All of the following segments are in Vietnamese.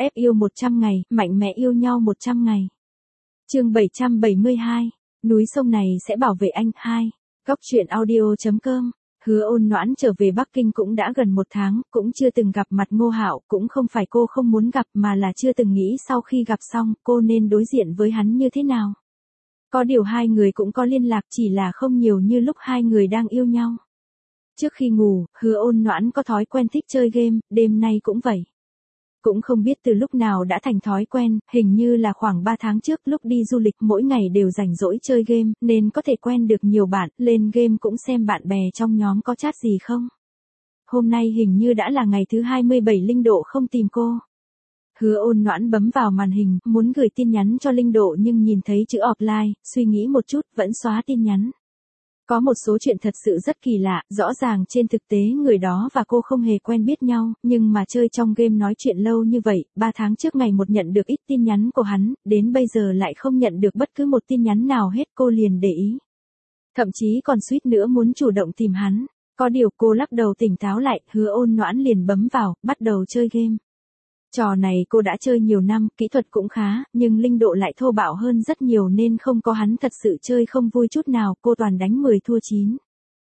Ép yêu 100 ngày, mạnh mẽ yêu nhau 100 ngày. Chương 772, núi sông này sẽ bảo vệ anh 2. Góc truyện audio.com. Hứa Ôn Noãn trở về Bắc Kinh cũng đã gần 1 tháng, cũng chưa từng gặp mặt Ngô Hạo, cũng không phải cô không muốn gặp mà là chưa từng nghĩ sau khi gặp xong, cô nên đối diện với hắn như thế nào. Có điều hai người cũng có liên lạc, chỉ là không nhiều như lúc hai người đang yêu nhau. Trước khi ngủ, Hứa Ôn Noãn có thói quen thích chơi game, đêm nay cũng vậy. Cũng không biết từ lúc nào đã thành thói quen, hình như là khoảng 3 tháng trước lúc đi du lịch mỗi ngày đều rảnh rỗi chơi game, nên có thể quen được nhiều bạn, lên game cũng xem bạn bè trong nhóm có chat gì không. Hôm nay hình như đã là ngày thứ 27 Linh Độ không tìm cô. Hứa Ôn Noãn bấm vào màn hình, muốn gửi tin nhắn cho Linh Độ nhưng nhìn thấy chữ offline, suy nghĩ một chút, vẫn xóa tin nhắn. Có một số chuyện thật sự rất kỳ lạ, rõ ràng trên thực tế người đó và cô không hề quen biết nhau, nhưng mà chơi trong game nói chuyện lâu như vậy, 3 tháng trước ngày một nhận được ít tin nhắn của hắn, đến bây giờ lại không nhận được bất cứ một tin nhắn nào hết, cô liền để ý. Thậm chí còn suýt nữa muốn chủ động tìm hắn, có điều cô lắc đầu tỉnh táo lại, Hứa Ôn Noãn liền bấm vào, bắt đầu chơi game. Trò này cô đã chơi nhiều năm, kỹ thuật cũng khá, nhưng Linh Độ lại thô bạo hơn rất nhiều nên không có hắn thật sự chơi không vui chút nào, cô toàn đánh 10 thua 9.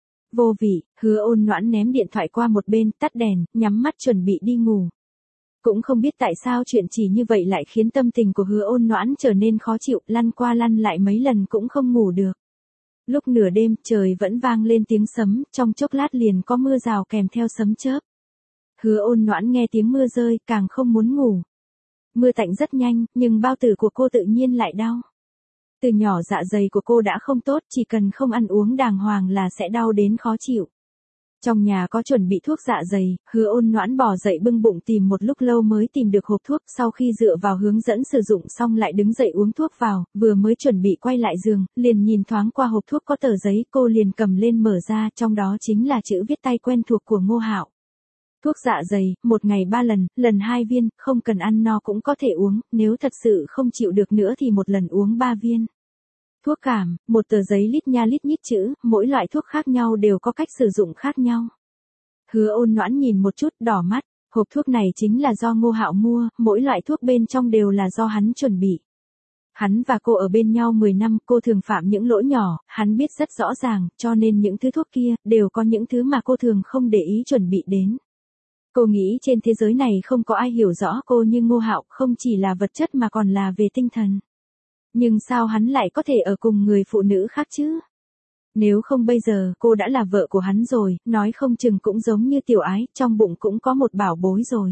Vô vị, Hứa Ôn Noãn ném điện thoại qua một bên, tắt đèn, nhắm mắt chuẩn bị đi ngủ. Cũng không biết tại sao chuyện chỉ như vậy lại khiến tâm tình của Hứa Ôn Noãn trở nên khó chịu, lăn qua lăn lại mấy lần cũng không ngủ được. Lúc nửa đêm, trời vẫn vang lên tiếng sấm, trong chốc lát liền có mưa rào kèm theo sấm chớp. Hứa Ôn Noãn nghe tiếng mưa rơi, càng không muốn ngủ. Mưa tạnh rất nhanh, nhưng bao tử của cô tự nhiên lại đau. Từ nhỏ dạ dày của cô đã không tốt, chỉ cần không ăn uống đàng hoàng là sẽ đau đến khó chịu. Trong nhà có chuẩn bị thuốc dạ dày, Hứa Ôn Noãn bò dậy bưng bụng tìm một lúc lâu mới tìm được hộp thuốc, sau khi dựa vào hướng dẫn sử dụng xong lại đứng dậy uống thuốc vào, vừa mới chuẩn bị quay lại giường, liền nhìn thoáng qua hộp thuốc có tờ giấy, cô liền cầm lên mở ra, trong đó chính là chữ viết tay quen thuộc của Ngô Hạo. Thuốc dạ dày, 1 ngày 3 lần, lần 2 viên, không cần ăn no cũng có thể uống, nếu thật sự không chịu được nữa thì một lần uống 3 viên. Thuốc cảm, một tờ giấy lít nha lít nhít chữ, mỗi loại thuốc khác nhau đều có cách sử dụng khác nhau. Hứa Ôn Noãn nhìn một chút, đỏ mắt, hộp thuốc này chính là do Ngô Hạo mua, mỗi loại thuốc bên trong đều là do hắn chuẩn bị. Hắn và cô ở bên nhau 10 năm, cô thường phạm những lỗi nhỏ, hắn biết rất rõ ràng, cho nên những thứ thuốc kia, đều có những thứ mà cô thường không để ý chuẩn bị đến. Cô nghĩ trên thế giới này không có ai hiểu rõ cô như Ngô Hạo, không chỉ là vật chất mà còn là về tinh thần. Nhưng sao hắn lại có thể ở cùng người phụ nữ khác chứ? Nếu không bây giờ cô đã là vợ của hắn rồi, nói không chừng cũng giống như Tiểu Ái, trong bụng cũng có một bảo bối rồi.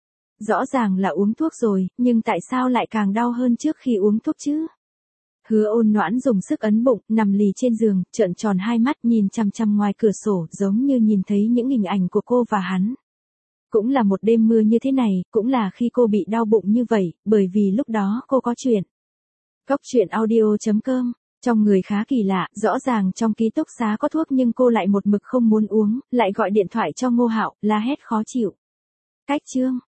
Rõ ràng là uống thuốc rồi, nhưng tại sao lại càng đau hơn trước khi uống thuốc chứ? Hứa Ôn Noãn dùng sức ấn bụng, nằm lì trên giường, trợn tròn hai mắt nhìn chằm chằm ngoài cửa sổ, giống như nhìn thấy những hình ảnh của cô và hắn. Cũng là một đêm mưa như thế này, cũng là khi cô bị đau bụng như vậy, bởi vì lúc đó cô có chuyện. Góc truyện audio.com. Trong người khá kỳ lạ, rõ ràng trong ký túc xá có thuốc nhưng cô lại một mực không muốn uống, lại gọi điện thoại cho Ngô Hạo, la hét khó chịu. Cách chương.